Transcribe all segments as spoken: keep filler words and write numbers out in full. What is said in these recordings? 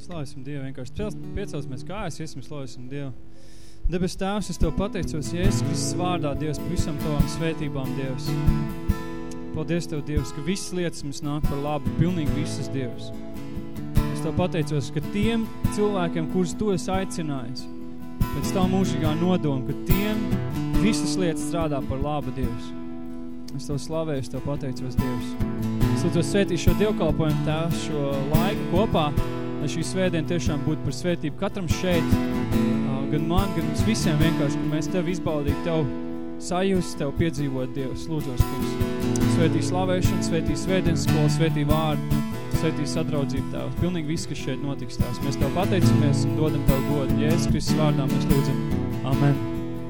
Slavēsim Dievu, vienkārši piecelsimies kājas, iesim slavēsim Dievu. Debes Tēvs, es Tev pateicos, Jēzus Kristus vārdā, Dievs, par visam Tavam svētībām, Dievs. Paldies Tev, Dievs, ka visas lietas mums nāk par labu, pilnīgi visas, Dievs. Es Tev pateicos, ka tiem cilvēkiem, kurus Tu esi aicinājis, pēc tā mūžīgā nodoma, ka tiem visas lietas strādā par labu, Dievs. Es Tev slavēju, es Tev pateicos, Dievs. Es Tev svētīšu šo dievkalpojumu, Tēvs, šo laiku kopā, lai šī svētdiena tiešām būtu par svētību katram šeit, gan man, gan mums visiem vienkārši, ka mēs Tev izbaudītu, Tev sajust, Tev piedzīvot, Dievs, lūdzos, kungs. Svētī slavēšanu, svētī svētdienas skolu, svētī vārdu, svētī sadraudzību, Tēvs. Pilnīgi viss, kas šeit notiks, Tēvs. Mēs Tev pateicamies un dodam Tev godu. Jēzus Kristus vārdā mēs lūdzam. Amen.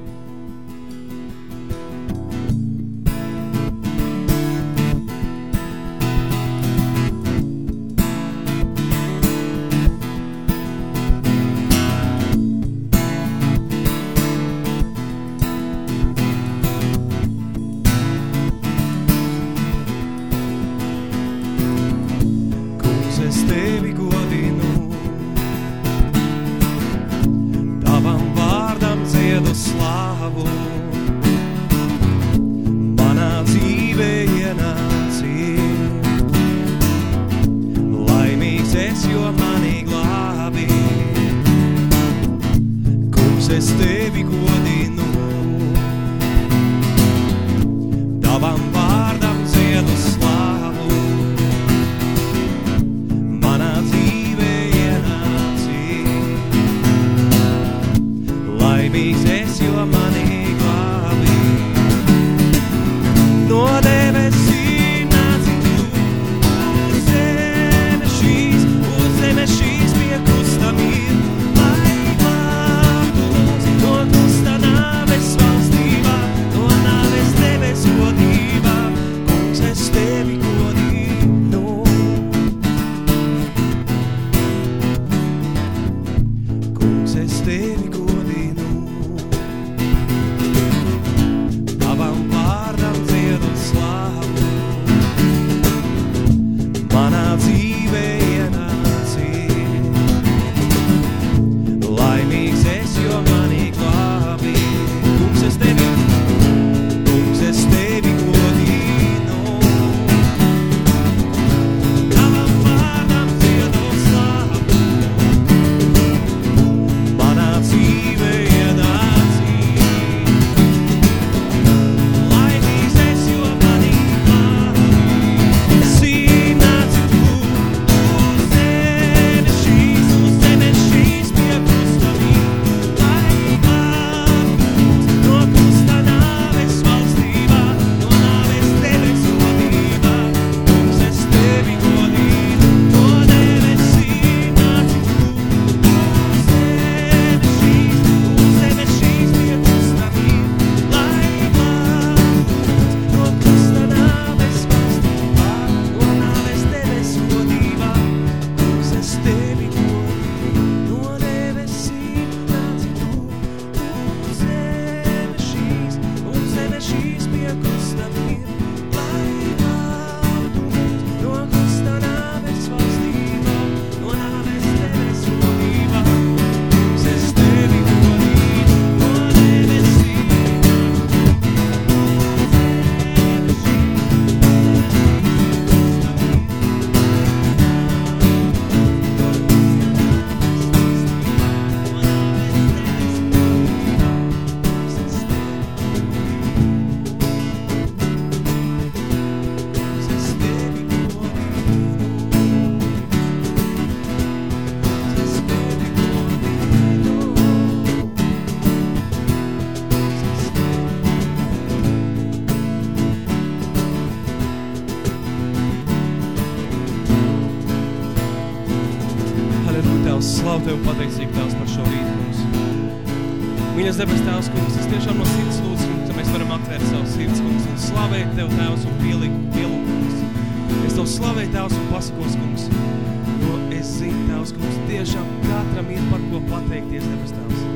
Slavu Tev pateicīgi, Tēvs, par šo rītu mums. Mīļas debes Tēvs, kungs, es tiešām no sirds lūdzu, kungs, ka mēs varam atvērt savu sirds, kungs, un slavēt Tev, Tēvs, un pielikt pielūgt, kungs. Es Tev slavēju, Tēvs, un pasakos, kungs, jo es zinu, Tēvs, kungs, tiešām katram ir par ko pateikties, debes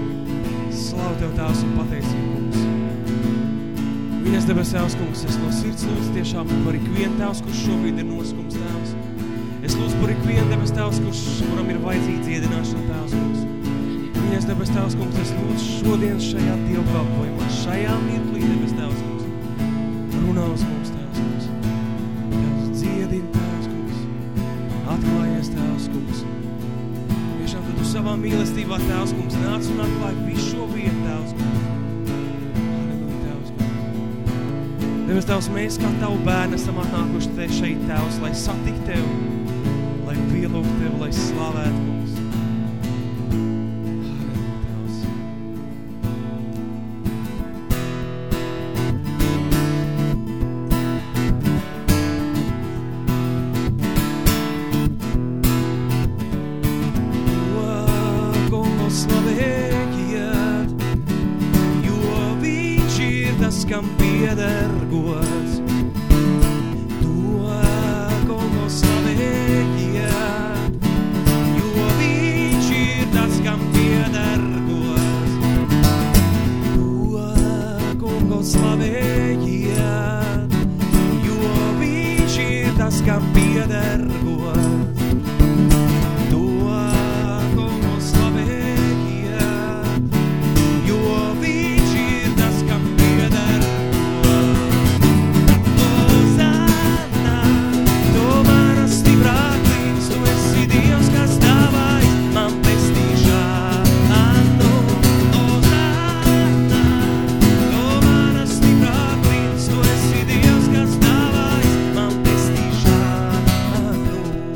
Tēvs. Slavu Tev, Tēvs, un pateicīgi, kungs. Mīļas debes Tēvs, kungs, es no sirds lūdzu tiešām par ikvienu, Tēvs, kurš šobrīd ir noskums, Tēvs. Es lūdzu par ikvienu, debes Tēvs, kurš, kuram ir vajadzīga dziedināšana, Tēvs, kungs. Mīļais, debes Tēvs, kungs, es lūdzu šodien šajā dievkalpojumā, šajā mirklī, debes Tēvs, kungs. Runā uz mums, Tēvs, kungs. Tēvs, dziedini, Tēvs, kungs. Atklājies, Tēvs, kungs. Tiešām, ka Tu savā mīlestībā, Tēvs, kungs, nāc un atklāj visu šo vietu, Tēvs, kungs. Halleluja, Tēvs, kungs. Debes Tēvs, mēs kā Tavu bērni esam atnākuši Te šeit, Tēvs, lai satik Tev, lai pielūgtu Tev, lai slavētu, kungs. Halleluja, Tēvs. To Kungu slavējiet, jo Viņš ir tas, kam pieder gods. To Kungu slavējiet, jo Viņš ir tas, kam pieder gods. To Kungu slavējiet, jo Viņš ir tas, kam pieder gods. To Kungu slavējiet, jo Viņš ir tas, kam pieder gods. Hozanna, Tu manas stiprā klīns, Tu esi Dievs, kas dāvāj man pestīšanu. Hozanna, Tu manas stiprā klīns, Tu esi Dievs, kas dāvāj man pestīšanu.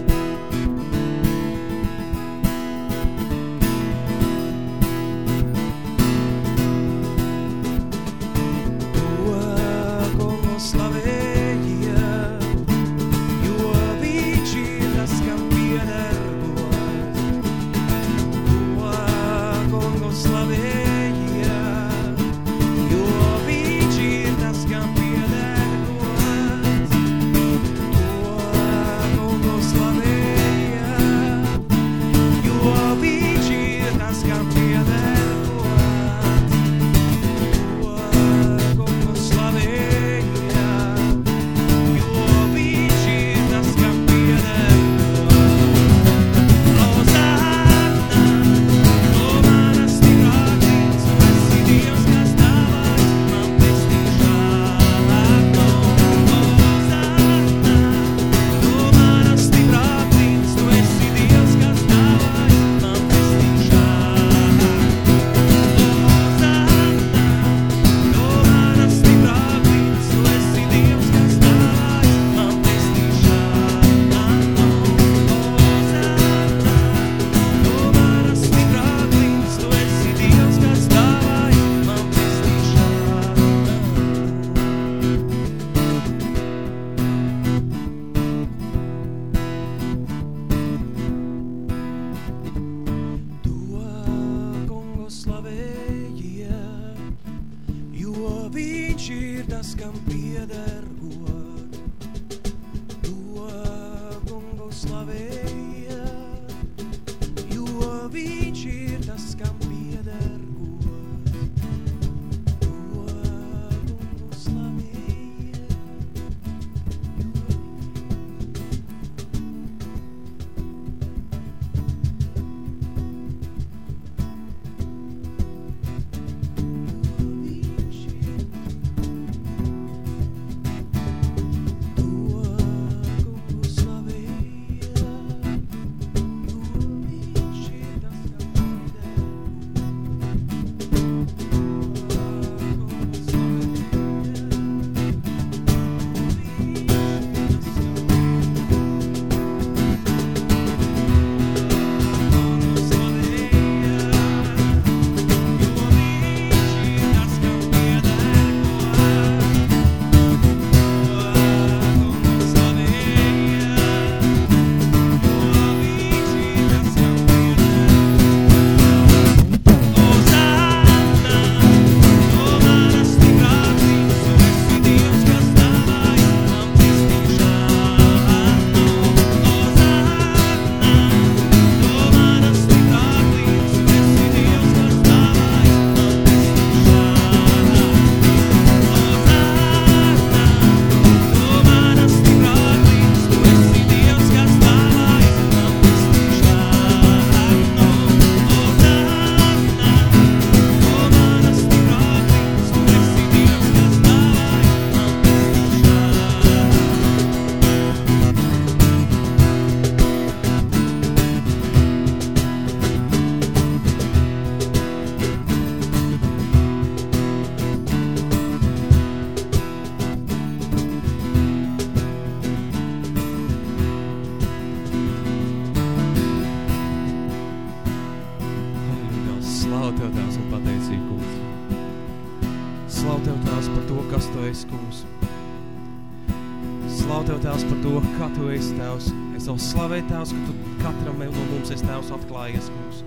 To Kungu slavējiet, jo Viņš ir tas, kam pieder gods. To Kungu slavējiet, jo Viņš ir tas, kam pieder gods. To Kungu slavējiet, jo Viņš ir tas, kam pieder gods. To Kungu slavējiet, jo Viņš ir tas, kam pieder gods. Hozanna, Tu manas stiprā klīns, Tu esi Dievs, kas dāvāj man pestīšanu. Hozanna, Tu manas stiprā klīns, Tu esi Dievs, kas dāvāj man pestīšanu. Hozanna, Tu manas stiprā klīns, Tu esi Dievs, kas dāvāj man pestīšanu. Hozanna, Tu manas stiprā klīns, Tu esi Dievs, kas dāvāj man pestīšanu. To Kungu slavējiet, jo Viņš ir tas, kam pieder gods. To Kungu slavējiet, jo Viņš ir tas, kam pieder gods. To Kungu slavējiet, jo Viņš ir Slavu Tev, Tēvs, un pateicīgi, kungs. Slavu Tev, Tēvs, par to, kas Tu esi, kungs. Slavu Tev, Tēvs, par to, kā Tu esi, Tēvs. Es Tev slavēju, Tēvs, ka Tu katram no mums esi, Tēvs, atklājies, kungs.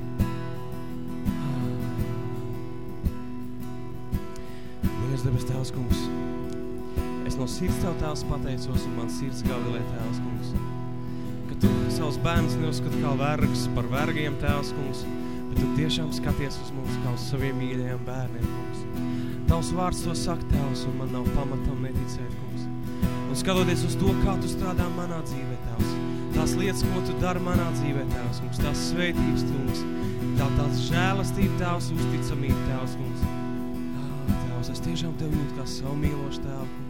Mīļais debes, Tēvs, kungs. Es no sirds Tev, Tēvs, pateicos, un man sirds gavilē, Tēvs, kungs. Ka Tu savus bērnus neuzskati kā vergus par vergiem, Tēvs, kungs, bet Tu tiešām skaties uz mums kā uz saviem mīļajiem bērniem, kungs. Tavs vārds to saka, Tēvs, un man nav pamatam neticēt, kungs. Un skatoties uz to, kā Tu strādā manā dzīvē, Tēvs, tās lietas, ko Tu dari manā dzīvē, Tēvs, kungs, tās sveitības, kungs, tā tās žēlastība, Tēvs, uzticamība, Tēvs, kungs. Tēvs, es tiešām Tev jūtu kā savu mīlošu Tēvu, kungs.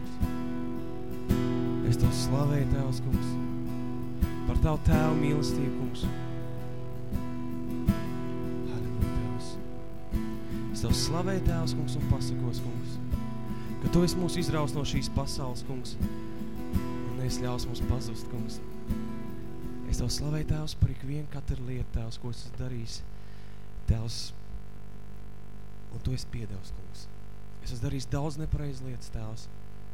Es Tev slavēju, Tēvs, kungs, par Tavu Tēvu mīlestību, kungs. Halleluja, Tēvs. Es Tev slavēju, Tēvs, kungs, un pasakos, kungs, ka Tu esi mūs izraus no šīs pasaules, kungs, un neesi ļaus mums pazust, kungs. Es Tev slavēju, Tēvs, par ikvienu katru lietu, Tēvs, ko es esmu darījis, Tēvs, un Tu esi piedevs, kungs. Es esmu darījis daudz nepareiz lietas, Tēvs.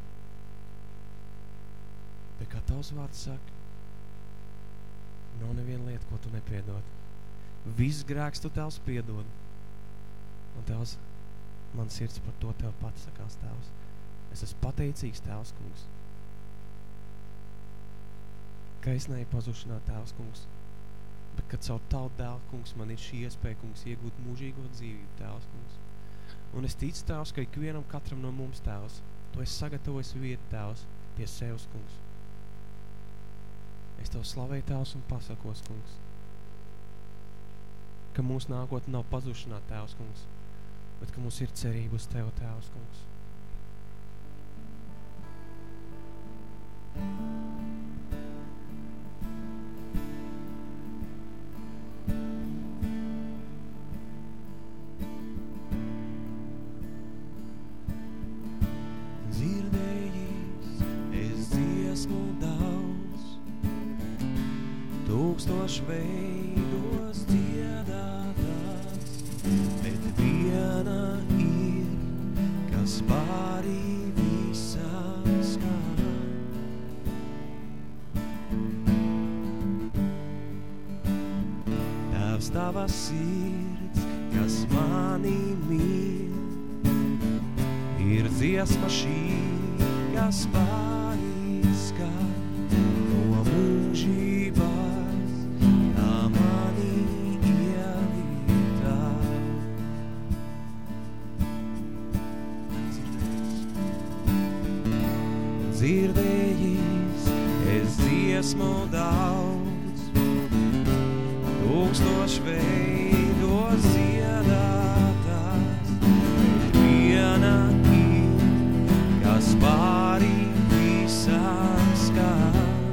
Bet kā Tavs vārds saka, nav neviena lieta, ko Tu nepiedod. Viss grēks Tu, Tēvs, piedod. Un, Tēvs, man sirds par to Tev pats sakās, Tēvs. Es esmu pateicīgs, Tēvs, kungs. Ka es neju pazušanā, Tēvs, kungs. Bet, kad caur Tavu dēlu, kungs, man ir šī iespēja, kungs, iegūt mūžīgo dzīvību, Tēvs, kungs. Un es ticu, Tēvs, ka ikvienam katram no mums, Tēvs, Tu esi sagatavojis vietu, Tēvs, pie sevs, kungs. Es Tev slavēju, Tēvs, un pasakos, kungs, ka mūsu nākotne nav pazušanā, Tēvs, kungs, bet ka mums ir cerība uz Tev, Tēvs, kungs. Veidos dziedātās, bet viena ir, kas pārī visām skan. Tēvs, Tava sirds, kas mani mīl, ir dziesma šī, kas pārī skan no mūžībā. Dzirdējis, es dziesmu daudz, tūkstoši veidos dziedātās, bet viena ir, kas pārī visām skan.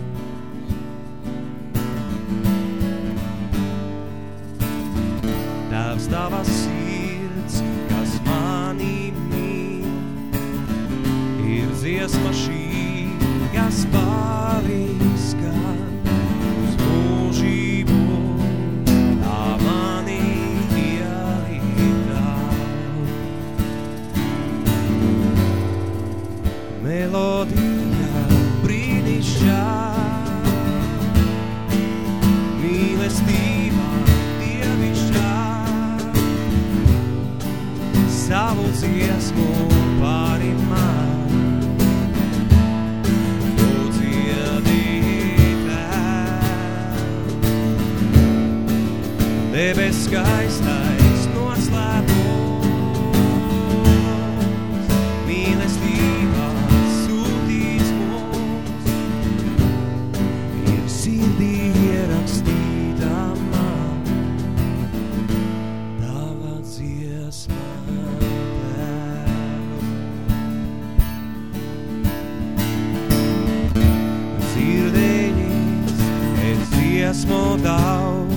Tēvs, Tava sirds, kas mani mīl, ir dziesma šī, kas pārī skan uz mūžību, tā mani ielītā. Melodija brīnišķā, mīlestībā dievišķā, savu dziesmu pāri man. Debes skaistais noslēpums, mīlestībā sūtīts mums, ir sirdī ierakstīta man, Tava dziesma, Tēvs. Dzirdējis, es dziesmu daudz,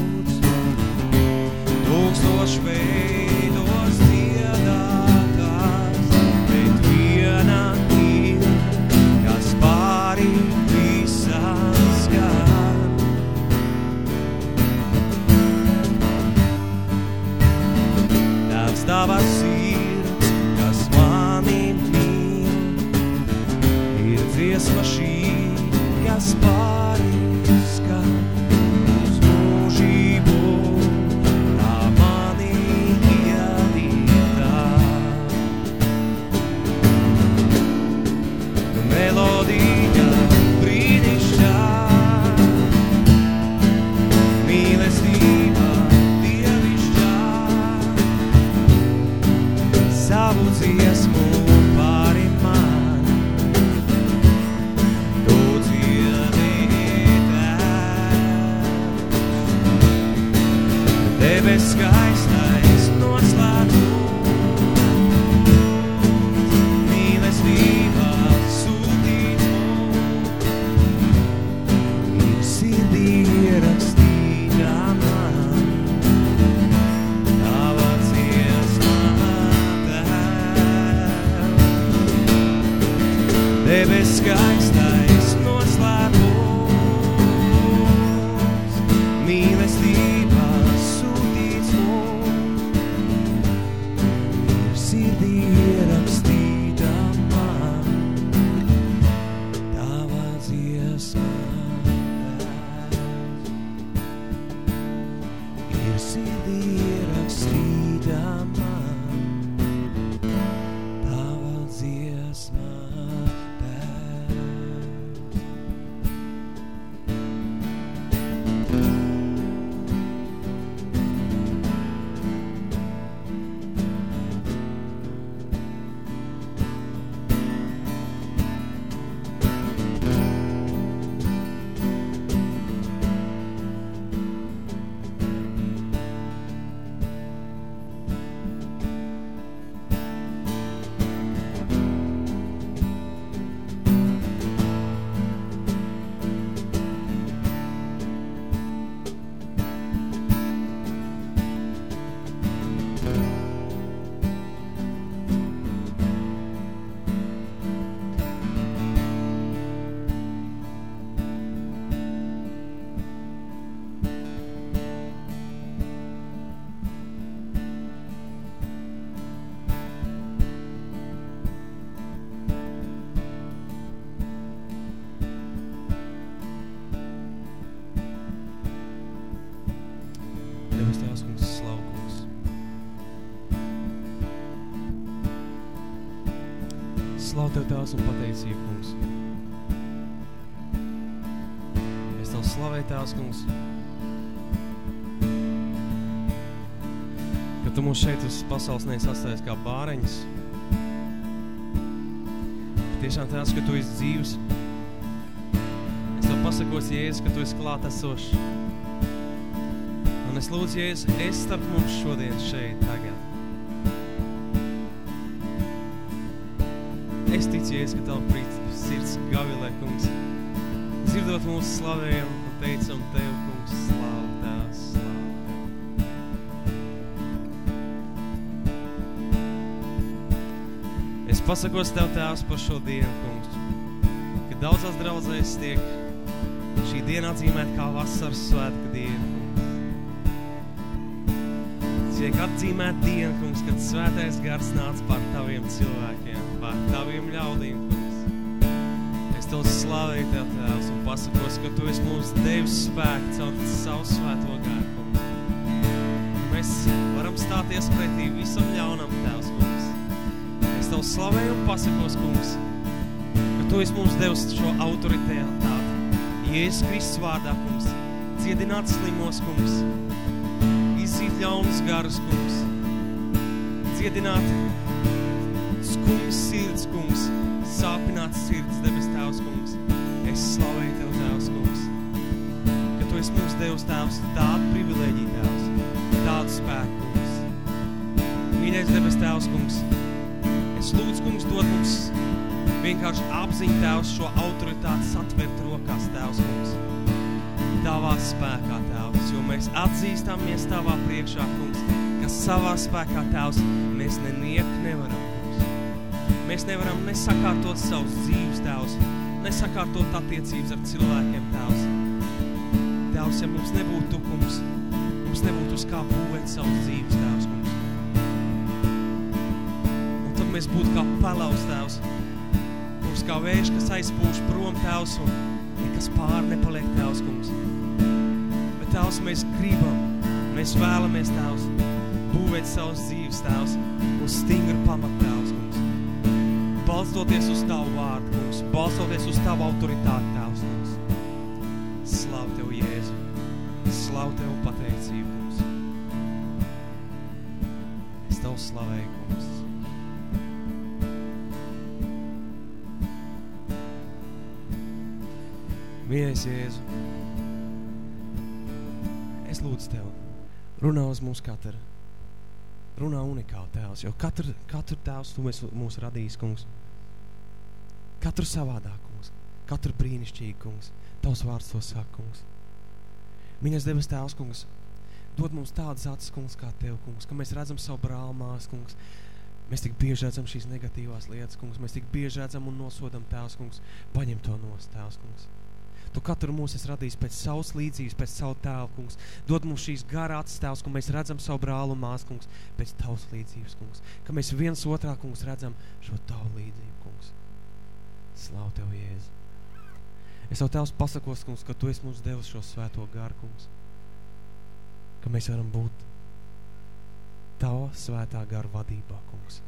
tūkstoši veidos dziedātās, bet viena ir, kas pārī visām skan. debes skaistais noslēpums, mīlestībā sūtīts mums, ir sirdī ierakstīta man, tava dziesma, Tēvs. Debes skaistais noslēpums, mīlestībā sūtīts mums, ir sirdī ierakstīta man, tava dziesma, Tēvs. Ir sirdī ierakstīta man, tava dziesma, Debes Tēvs, kungs, slavu, kungs. Slavu Tev, Tēvs, un pateicību, kungs. Es Tev slavēju, Tēvs, kungs, ka Tu mūs šeit uz pasaules neesi atstājis kā bāreņus. Tiešām, Tēvs, ka Tu esi dzīvs. Es Tev pasakos, Jēzus, ka Tu esi klāt esošs. Un es lūdzu, Jēzus, es starp mums šodien šeit, tagad. Es ticu, Jēzus, ka Tavu prīt sirds gavilē, kungs. Dzirdot mūsu slavējam un teicam Tev, kungs, slavu Tēvs, slavu Tev. Es pasakos Tev, Tēvs, par šo dienu, kungs, ka daudzās draudzēs tiek šī diena atzīmēt kā vasaras svētku dienu. Tiek atzīmēt diena, kungs, kad svētais gars nāc pār Taviem cilvēkiem, pār Taviem ļaudīm, kungs. Es Tev slavēju, Tev, Tēvs, un pasakos, ka Tu esi mums devis spēku caur savu svēto garu, kungs. Mēs varam stāties pretī visam ļaunam, Tēvs, kungs. Es Tev slavēju un pasakos, kungs, ka Tu esi mums devis šo autoritāti. Jēzus Kristus vārdā, kungs, dziedināt slimos, kungs, izdzīt ļaunus garus, kungs, dziedināt skumjas sirds, kungs, sāpināt sirds, debes Tēvs, kungs. Es slavēju Tev, Tēvs, kungs, ka Tu esi mums devis, Tēvs, tādu privilēģiju, Tēvs, tādu spēku, kungs. Mīļais debes Tēvs, kungs, es lūdzu, kungs, dod mums vienkārši apziņu, Tēvs, šo autoritāti satvert rokās, Tēvs, kungs. Tavā spēkā, Tēvs, jo mēs atzīstamies Tavā priekšā, kungs, ka savā spēkā, Tēvs, mēs nenieku nevaram, kungs. Mēs nevaram nesakārtot savus dzīves, Tēvs, nesakārtot attiecības ar cilvēkiem, Tēvs. Tēvs, ja mums nebūtu Tu, kungs, mums nebūtu uz kā būvēt savus dzīves, Tēvs, kungs. Un tad mēs būtu kā pelavs, Tēvs, kungs, kā vējš, kas aizpūš prom, Tēvs, un nekas pār nepaliek, Tēvs, kungs. Tēvs, mēs gribam, mēs vēlamies, Tēvs, būvēt savus dzīves, Tēvs, uz stingru pamatu, Tēvs, kungs. Balstoties uz Tavu vārdu, kungs, balstoties uz Tavu autoritāti, Tēvs, kungs. Slavu Tev, Jēzu, slavu Tev pateicību, kungs. Es Tev slavēju, kungs. Mīļais Jēzu, es lūdzu Tev, Runā uz mums katru. Runā unikāli, Tēvs, jo katru, katru Tēvs Tu mēs, mūs radījis, kungs. Katru savādā, kungs. Katru brīnišķīgi, kungs. Tavs vārds to saka, kungs. Mīļais debes Tēvs, kungs, dod mums tādas acis, kungs, kā Tev, kungs, ka mēs redzam savu brāli māsu, kungs. Mēs tik bieži redzam šīs negatīvās lietas, kungs. Mēs tik bieži redzam un nosodam, Tēvs, kungs. Paņem to nost, Tēvs, kungs. Tu katru mūs esi radījis pēc savas līdzības, pēc savu tēvu, kungs. Dod mums šīs garā acis, Tēvs, ka mēs redzam savu brālu un māsu, kungs, pēc Tavas līdzības, kungs. Ka mēs viens otrā, kungs, redzam šo Tavu līdzību, kungs. Slavu Tev, Jēzu. Es Tev, Tēvs, pasakos, kungs, ka Tu esi mums devis šo svēto garu, kungs. Ka mēs varam būt Tava svētā gara vadībā, kungs.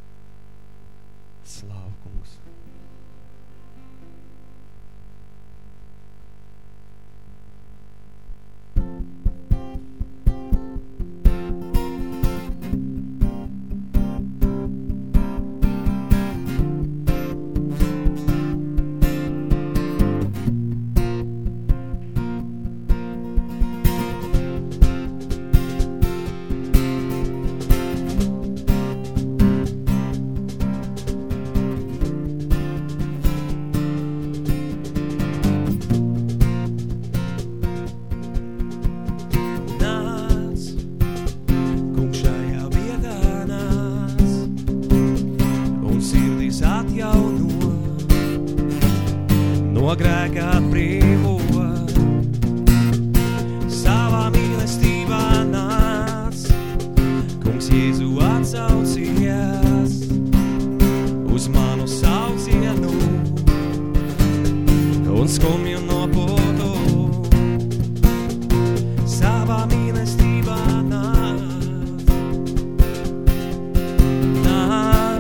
Slavu, kungs.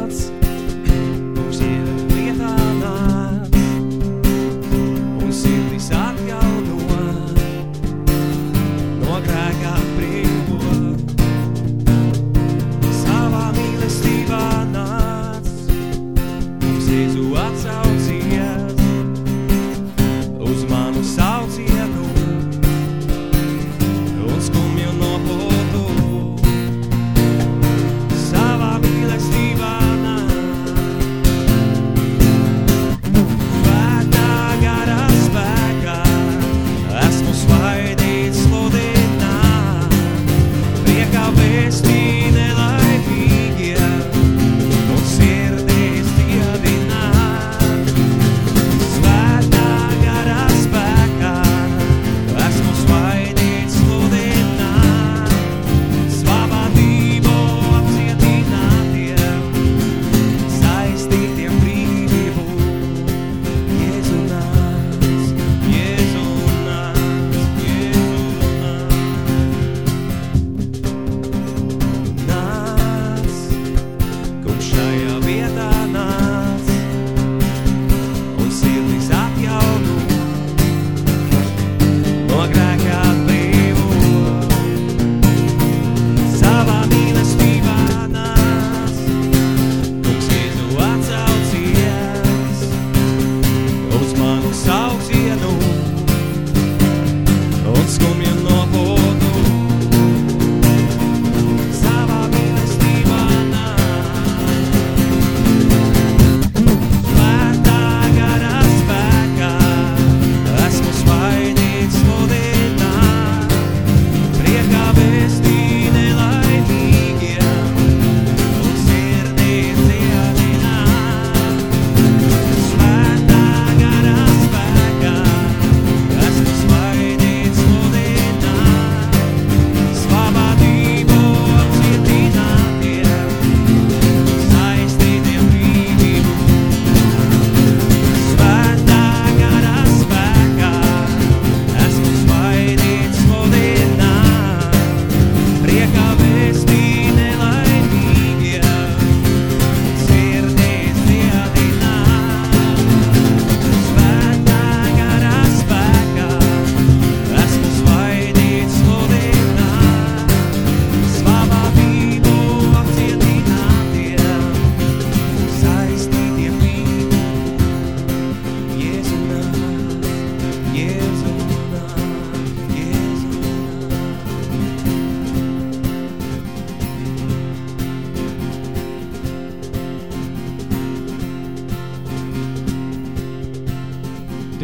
See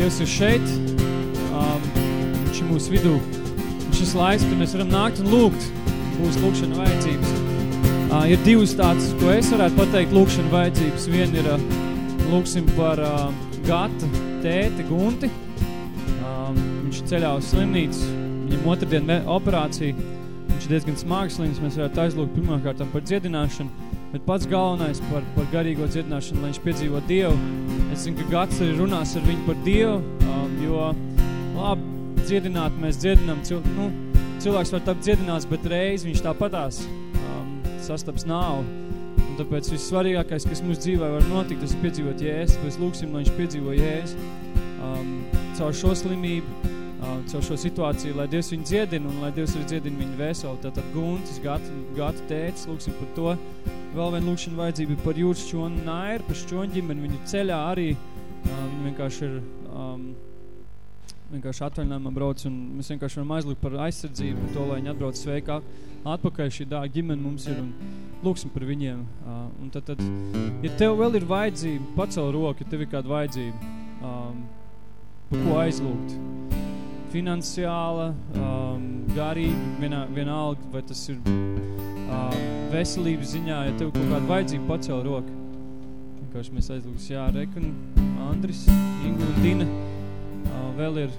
Dievs ir šeit, um, viņš ir mūsu vidū. Šis laiks, kad mēs varam nākt un lūgt mūsu lūgšana vajadzības. Uh, ir divas tādas, ko es varētu pateikt lūgšana vajadzības. Viena ir, uh, lūgsim par uh, Gata tēti Gunti. Um, viņš ceļā uz slimnīcu, viņam otrdien operācija. Viņš ir diezgan smags slims, mēs varētu aizlūgt pirmkārt par dziedināšanu, bet pats galvenais par, par garīgo dziedināšanu, lai viņš piedzīvo Dievu. Es zinu, ka Gats arī runās ar viņu par Dievu, um, jo labi, dziedināt mēs dziedinām, cil, nu, cilvēks var tapt dziedināts, bet reiz viņš tāpatās um, sastaps nāvu. Un tāpēc vissvarīgākais, kas mūsu dzīvē var notikt, tas ir piedzīvot Jēzus, tāpēc lūksim, lai viņš piedzīvo Jēzu um, caur šo slimību, uh, caur šo situāciju, lai Dievs viņu dziedina un lai Dievs arī dziedina viņu vēseli. Tātad Guntis, Gata, Gata tētis, lūksim par to. Vēl viena lūkšana vajadzība par Jūras Šķonu Nairu, par Šķonu ģimeni, viņu ceļā arī, uh, viņi vienkārši ir um, vienkārši atvaļinājumā brauc, un mēs vienkārši varam aizlūgt par aizsardzību, par to, lai viņi atbrauc sveikā atpakaļ. Šī dāga ģimene mums ir, un lūksim par viņiem. Uh, un tad, tad, ja tev vēl ir vajadzība, pacel roku, ja tev ir kāda vajadzība, um, par ko aizlūgt. Finansiāla, um, garība, vienā, vienalga, vai tas ir um, veselības ziņā, ja tev kaut kāda vajadzība, pacel roku. Vienkārši mēs aizlūgs, jā, Rekun, Andris, Ingu un Dina. Uh, vēl ir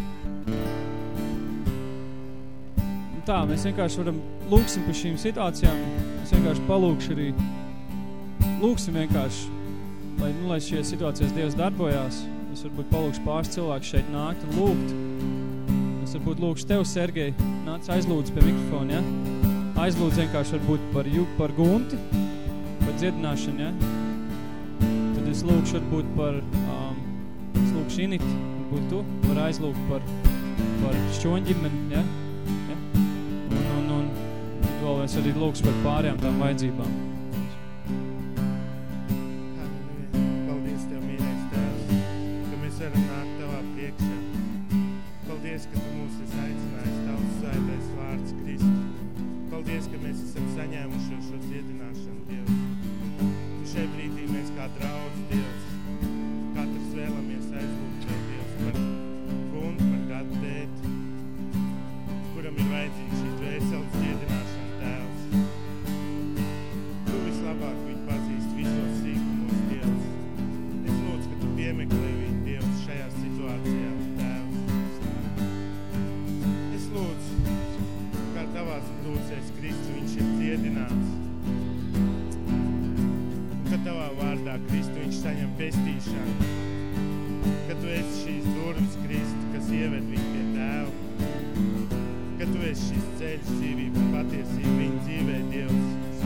tā, mēs vienkārši varam lūksim par šīm situācijām, mēs vienkārši palūkšu arī lūksim vienkārši, lai, nu, lai šie situācijas Dievs darbojās. Es varbūt palūkšu pāris cilvēku šeit nākt un lūgt. Es varbūt lūkšu tev, Sergej, nāc aizlūdz pie mikrofona, ja? Aizlūdz vienkārši varbūt par, par Gunti, par dziedināšanu, ja? Tad es lūkšu varbūt par um, es lūkšu Initi, varbūt tu var aizlūgt par, par Šķoņģimeni, ja? Ja? Un, un, un vēl es arī lūkšu par pārējām tām vajadzībām. Paldies Tev, mīļais Tēvs, ka mēs varam nākt Tavā priekšā. Paldies, ka Tu mūs esi aicinājis Tavs svētais vārds Kristus. Paldies, ka mēs esam saņēmuši šo dziedināšanu, Dievs. Un šai brīdī mēs kā draudz, Dievs, katrs vēlamies aizlūgt Tev, Dievs, par Guntu, par Gatu tēti, kuram ir vajadzīga šī dvēseles dziedināšana, Tēvs. Tu vislabāk viņu pazīst visos sīkumos, Dievs. Es lūdzu, ka Tu piemeklē viņu, Dievs, šajās situācijās, Tēvs. Es lūdzu, kā Tavās brūcēs Kristus viņš ir dziedināts. Ka Tavā vārdā, Kristu, viņš saņem pestīšanu, ka Tu esi šīs durvis, Kristu, kas ieved viņu pie Tēva, ka Tu esi šis ceļš, dzīvība un patiesība viņa dzīvē, Dievs.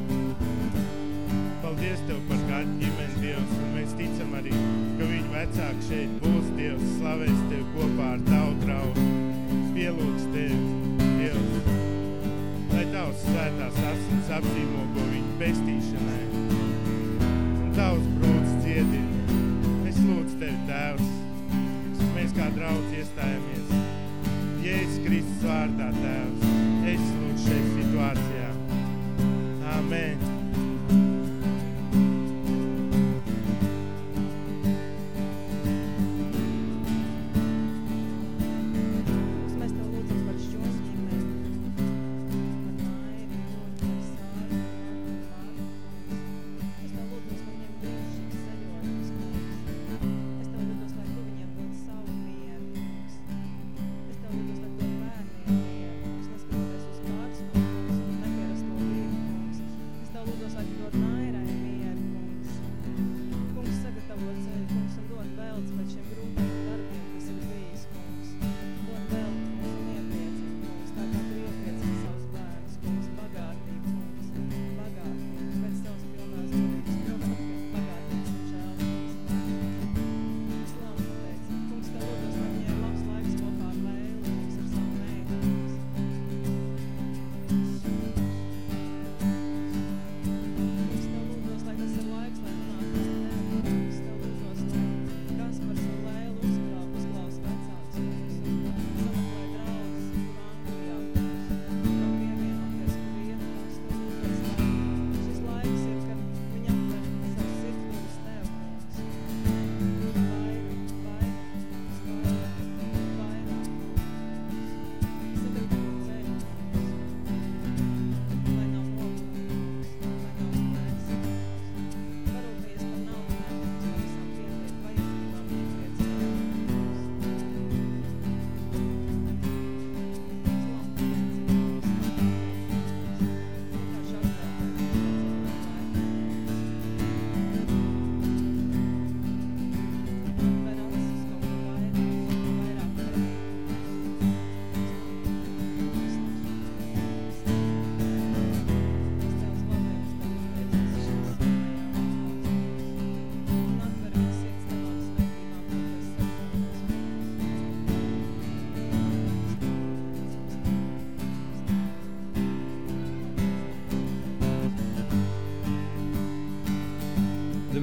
Paldies Tev par kādu ģimeni, Dievs, un mēs ticam arī, ka viņu vecāki šeit būs, Dievs, slavēs Tev kopā ar Tavu draugu, pielūdz Tevi, Dievs, lai Tavs svētās asins apzīmogo viņu pestīšanai. Tavs brūds dziedina. Es lūdzu Tevi, Tēvs, mēs kā draudz iestājamies. Jēzus Kristus vārdā, Tēvs, es lūdzu šeit situācijā. Āmen. Es tev lūdzu, lai Tu viņiem dod savu mieru, Kungs. Es tev lūdzu, lai Tu dod bērniem mieru, Kungs.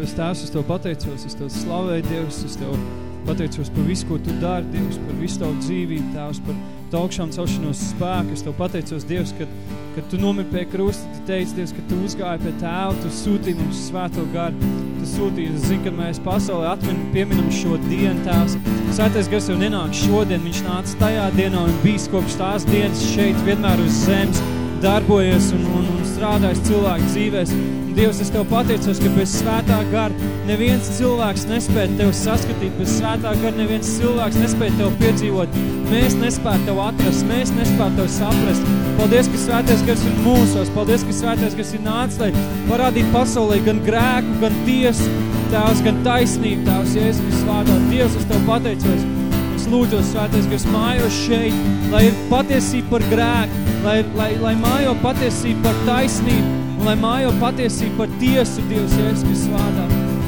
Debes Tēvs, es Tev pateicos, es Tev slavēju, Dievs, es Tev pateicos par visu, ko Tu dari, Dievs, par visu Tavu dzīvību, Tēvs, par Tu augšām celšanos spēku. Es Tev pateicos, Dievs, kad, kad Tu nomiri pie krusta, Tu teici, Dievs, ka Tu uzgāji pie Tēva, Tu sūtīji mums svēto garu, Tu sūtīji, es zinu, kad mēs pasaulē atmin, pieminam šo dienu, Tēvs. Svētais gars jau nenāk šodien, viņš nāca tajā dienā un bijis kopš tās dienas šeit, vienmēr uz zemes, darbojies un, un, un strādājis cilvēku dzīvēs. Dievs, es Tev pateicos, ka bez svētā gara neviens cilvēks nespēja Tev saskatīt, bez svētā gara neviens cilvēks nespēja Tev piedzīvot. Mēs nespēja Tev atrast, mēs nespēja Tev saprast. Paldies, ka svētais gars ir mūsos, paldies, ka svētais gars ir nācis, lai parādītu pasaulē gan grēku, gan tiesu, Tēvs, gan taisnību, Tēvs, Jēzus Kristus vārdā. Dievs, es Tev pateicos, es lūdzos, svētais gars mājos šeit, lai ir patiesība par grēku, lai, lai, lai mājo patiesība par taisnību, un lai mājo patiesību par tiesu, Dievs, Jēzus Kristus vārdā.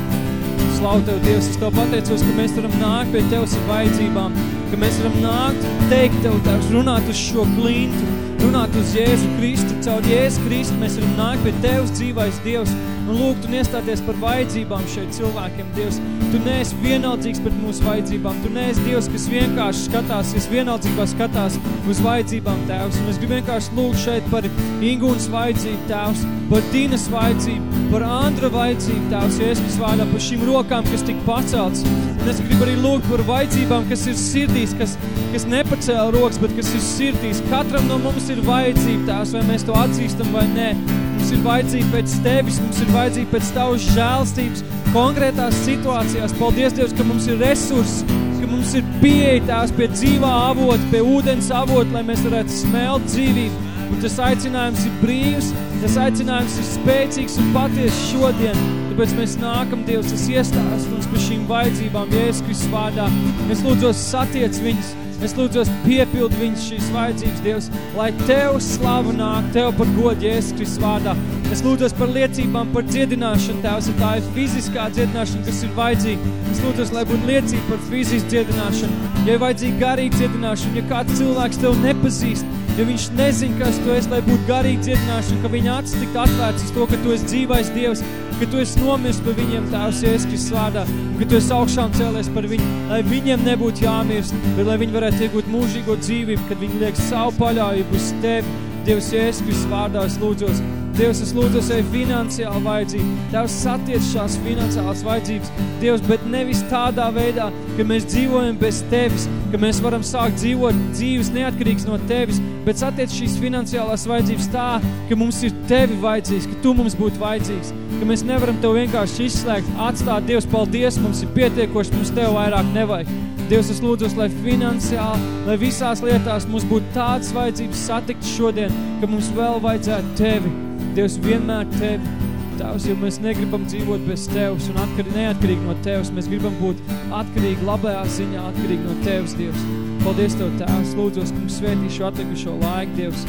Slavu Tev, Dievs, es Tev pateicos, ka mēs varam nākt pie Tevs ar vajadzībām, ka mēs varam nākt, teikt Tev, Tevs, runāt uz šo klintu, runāt uz Jēzu Kristu, caur Jēzu Kristu mēs varam nākt pie Tevs dzīvais Dievs un lūgt un iestāties par vajadzībām šeit cilvēkiem, Dievs. Tu neesi vienaldzīgs pret mūsu vajadzībām, Tu neesi Dievs, kas vienkārši skatās, kas vienaldzībā skatās uz vajadzībām, Tēvs. Un es gribu vienkārši lūgt šeit par Ingūnas vajadzību, Tēvs, par Dinas vajadzību, par Andra vajadzību, Tēvs, Jēzus vārdā, par šīm rokām, kas tik pacelts. Un es gribu arī lūgt par vajadzībām, kas ir sirdīs, kas, kas nepacēla rokas, bet kas ir sirdīs. Katram no mums ir vajadzība, Tēvs, vai mēs to atzīstam vai nē. Mums ir vajadzība pēc Tevis, mums ir vajadzība pēc Tavas žēlstības konkrētās situācijās. Paldies, Dievs, ka mums ir resursi, ka mums ir pieeja, Tēvs, pie dzīvā avota, pie ūdens avota, lai mēs varētu smelt dzīvību. Un tas aicinājums ir brīvs, tas aicinājums ir spēcīgs un patiesi šodien. Tāpēc mēs nākam, Dievs, es iestāstu mums par šīm vajadzībām Jēzus Kristus vārdā. Es lūdzos satiec viņus, es lūdzos piepildu viņus šīs vajadzības, Dievs, lai Tev slavu nāk, Tev par godu Jēzus Kristus vārdā. Es lūdzos par liecībām, par dziedināšanu, Tēvs, ja tā ir fiziskā dziedināšana, kas ir vajadzīga. Es lūdzos, lai būtu liecība par fizisku dziedināšanu, ja ir vajadzīga garīga dziedināšana, ja kāds cilvēks Tev nepazīst, ja viņš nezin, kas Tu esi, lai būtu garīga dziedināšana, ka viņa acis tikt atvērts uz to, ka Tu esi dzīvais Dievs, ka Tu esi nomirst par viņiem, Tēvs, Jēzus Kristus vārdā, un ka Tu esi augšām cēlies par viņu, lai viņiem nebūtu jāmirst, bet lai viņi varētu iegūt mūžīgo dzīvību, kad viņi liek savu paļāvību uz Tevi. Dievs, Jēzus Kristus vārdā es lūdzos. Dievs, es lūdzos arī finansiāli vajadzību. Tēvs, satiec šās finansiālas vajadzības. Dievs, bet nevis tādā veidā, ka mēs dzīvojam bez Tevis, ka mēs varam sākt dzīvot dzīves neatkarīgs no Tevis, bet satiec šīs finansiālās vajadzības tā, ka mums ir Tevi vajadzīgs, ka Tu mums būtu vajadzīgs, ka mēs nevaram Tev vienkārši izslēgt, atstāt. Dievs, paldies, mums ir pietiekoši, mums Tev vairāk nevajag. Dievs, es lūdzos, lai finansiāli, lai visās lietās mums būtu tādas vajadzības satikt šodien, ka mums vēl vajadzētu Tevi. Dievs, vienmēr Tevi. Tēvs, jo mēs negribam dzīvot bez Tevs un atkarīgi, neatkarīgi no Tevs, mēs gribam būt atkarīgi labajā ziņā, atkarīgi no Tevs, Dievs. Paldies Tev, Tēvs, lūdzos, ka mums svētīšu atlikušo laiku, Dievs.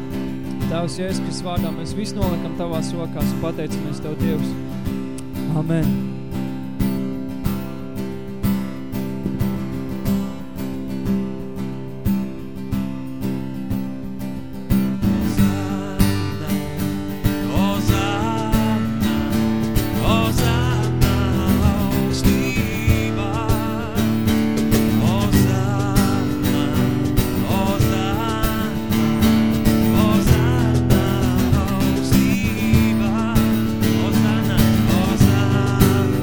Tēvs, Jēzus Kristus vārdā, mēs visu noliekam Tavās rokās un pateicamies Tev, Dievs. Amen. Hosanna,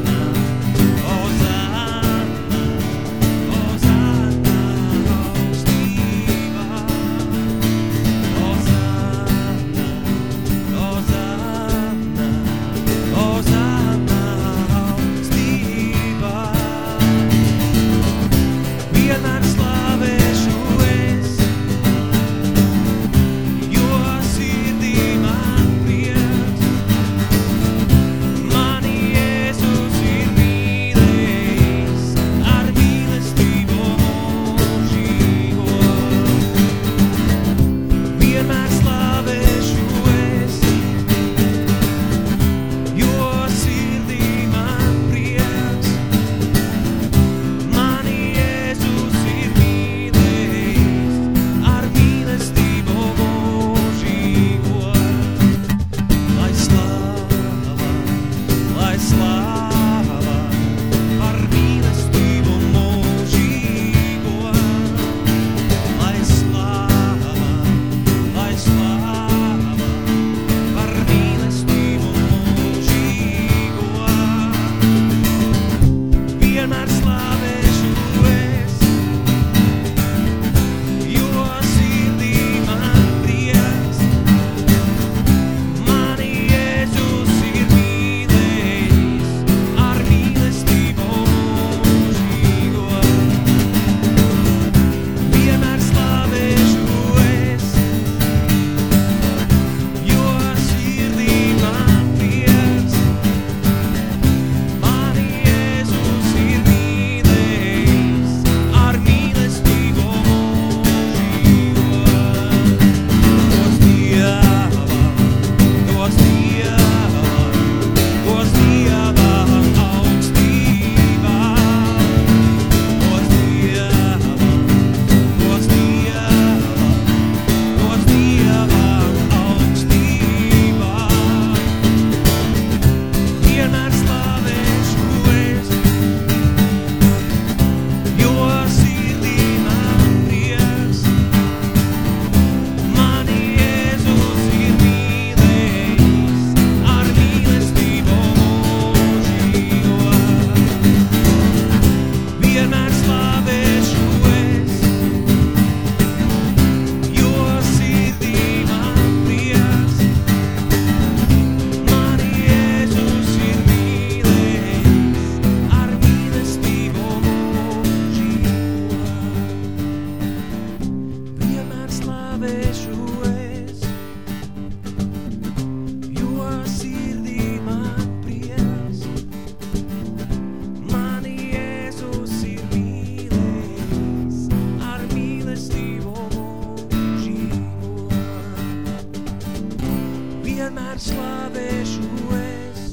vienmēr slavēšu es,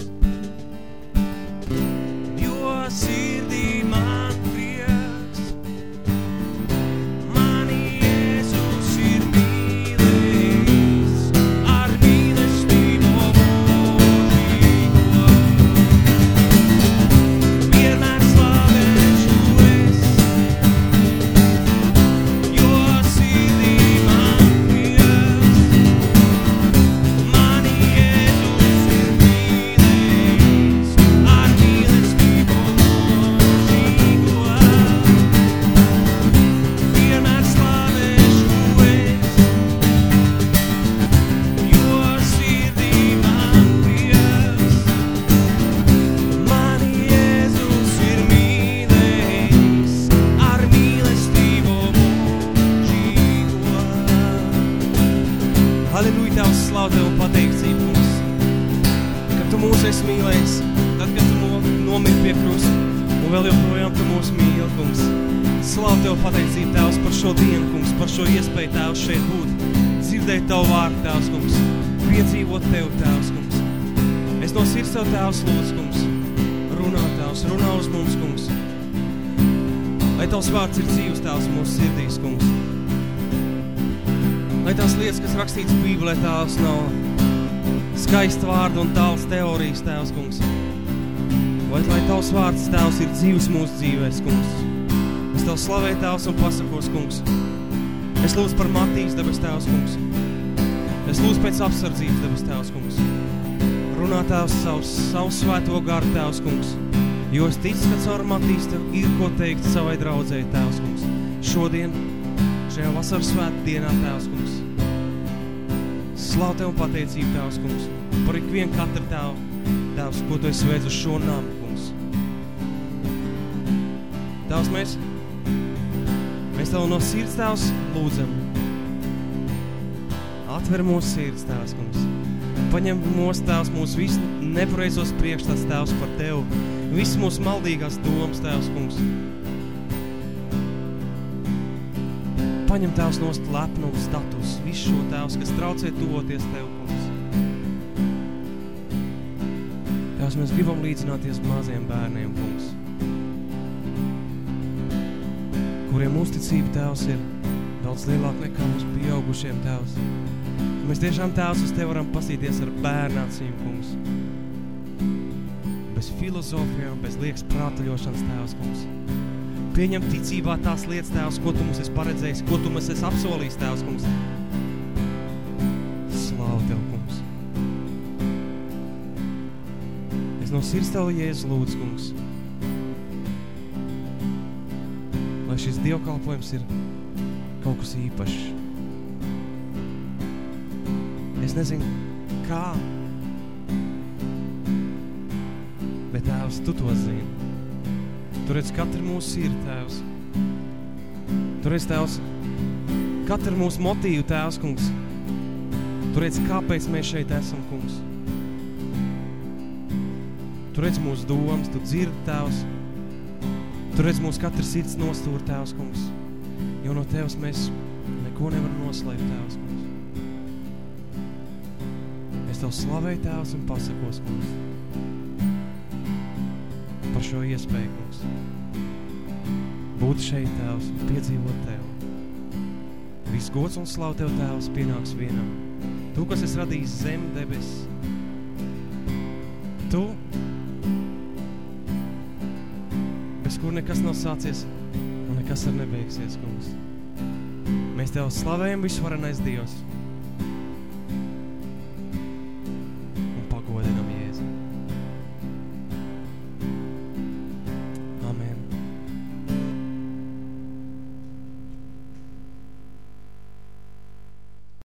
jo sirdī man prieks. Mani Jēzus ir mīlējis ar mīlestību mūžīgo. Vienmēr slavēšu es, jo sirdī man prieks. Mani Jēzus ir mīlējis ar mīlestību mūžīgo. Vienmēr slavēšu es, jo sirdī man prieks. Mani Jēzus ir mīlējis ar mīlestību mūžīgo. Halleluja, Tavs, slavu Tev un pateicību mums, ka Tu mūs esi mīlējis, tad, kad Tu no- nomiri pie krusta, un vēl joprojām Tu mūs mīli, kungs. Slavu Tev pateicību, Tavs, par šo dienu, kungs, par šo iespēju, Tavs, šeit būt, dzirdēt Tavu vārdu, Tavs, kungs, piedzīvot Tev, Tavs, kungs. Es no sirds Tev, Tavs, lūdzu, kungs, runā, Tavs, runā uz mums, kungs. Lai Tavs vārds ir dzīvs, Tavs, mūsu sirdīs, kungs. Lai tās lietas, kas rakstīts Bībelē, Tavs, nav skaista vārda un tāls teorijas, Tavs, kungs. Vai lai Tavs vārds, Tavs, ir dzīvs mūsu dzīvēs, kungs. Es Tev slavēju, Tavs, un pasakos, kungs. Es lūdzu par Matīs, debes Tavs, kungs. Es lūdzu pēc apsardzības, debes Tavs, kungs. Runā, Tavs, savu, savu svēto garu, Tavs, kungs. Jo es ticu, ka caur Matīs Tev ir ko teikt savai draudzei, Tavs, kungs. Šodien, šajā vasaras svētku dienā, Tavs, kungs. Slavu Tev un pateicību, Tavs, kungs, par ikvienu katru Tev, Tavs, ko Tu esi veids uz šo namu, kungs. Tavs, mēs, mēs Tev no sirds, Tavs, lūdzam. Atver mūsu sirds, Tavs, kungs. Paņem mūsu, Tavs, mūsu visu nepareizos priekšstats, Tavs, par Tev. Visu mūsu maldīgās domas, Tavs, kungs. Paņem, Tavs, nost lepnumu status, visu šo, Tavs, kas traucē tuvoties Tev, kungs. Tavs, mēs gribam līdzināties maziem bērniem, kungs, kuriem uzticība, Tavs, ir daudz lielāka nekā mums pieaugušiem, Tavs. Mēs tiešām, Tavs, uz Tev varam pasīties ar bērnācīm, kungs. Bez filozofijām, bez liekas prātaļošanas, Tavs, kungs. Pieņem ticībā tās lietas, Tēvs, ko Tu mums esi paredzējis, ko Tu mums esi apsolījis, Tēvs, kungs. Slāvu Tev, kungs. Es no sirds Tev, Jēzus, lūdzu, kungs. Lai šis dievkalpojums ir kaut kas īpašs. Es nezinu, kā, bet, Tēvs, Tu to zini. Tu redz katru mūsu sirdi, Tēvs. Tu redz, Tēvs, katru mūsu motīvu, Tēvs, kungs. Tu redz, kāpēc mēs šeit esam, kungs. Tu redz mūsu domas, Tu dzirdi, Tēvs. Tu redz mūsu katru sirds nostūri, Tēvs, kungs. Jo no Tevs mēs neko nevaram noslēpt, Tēvs, kungs. Es Tev slavēju, Tēvs, un pasakos, kungs, par šo iespēju, kungs. Būt šeit, Tēvs, un piedzīvot Tev. Viss gods un slavu Tev, Tēvs, pienāks vienam. Tu, kas esi radījis zem debes. Tu, bez kur nekas nav sācies un nekas ar nebeigsies, kungs. Mēs Tev slavējam, visvarenais Dievs.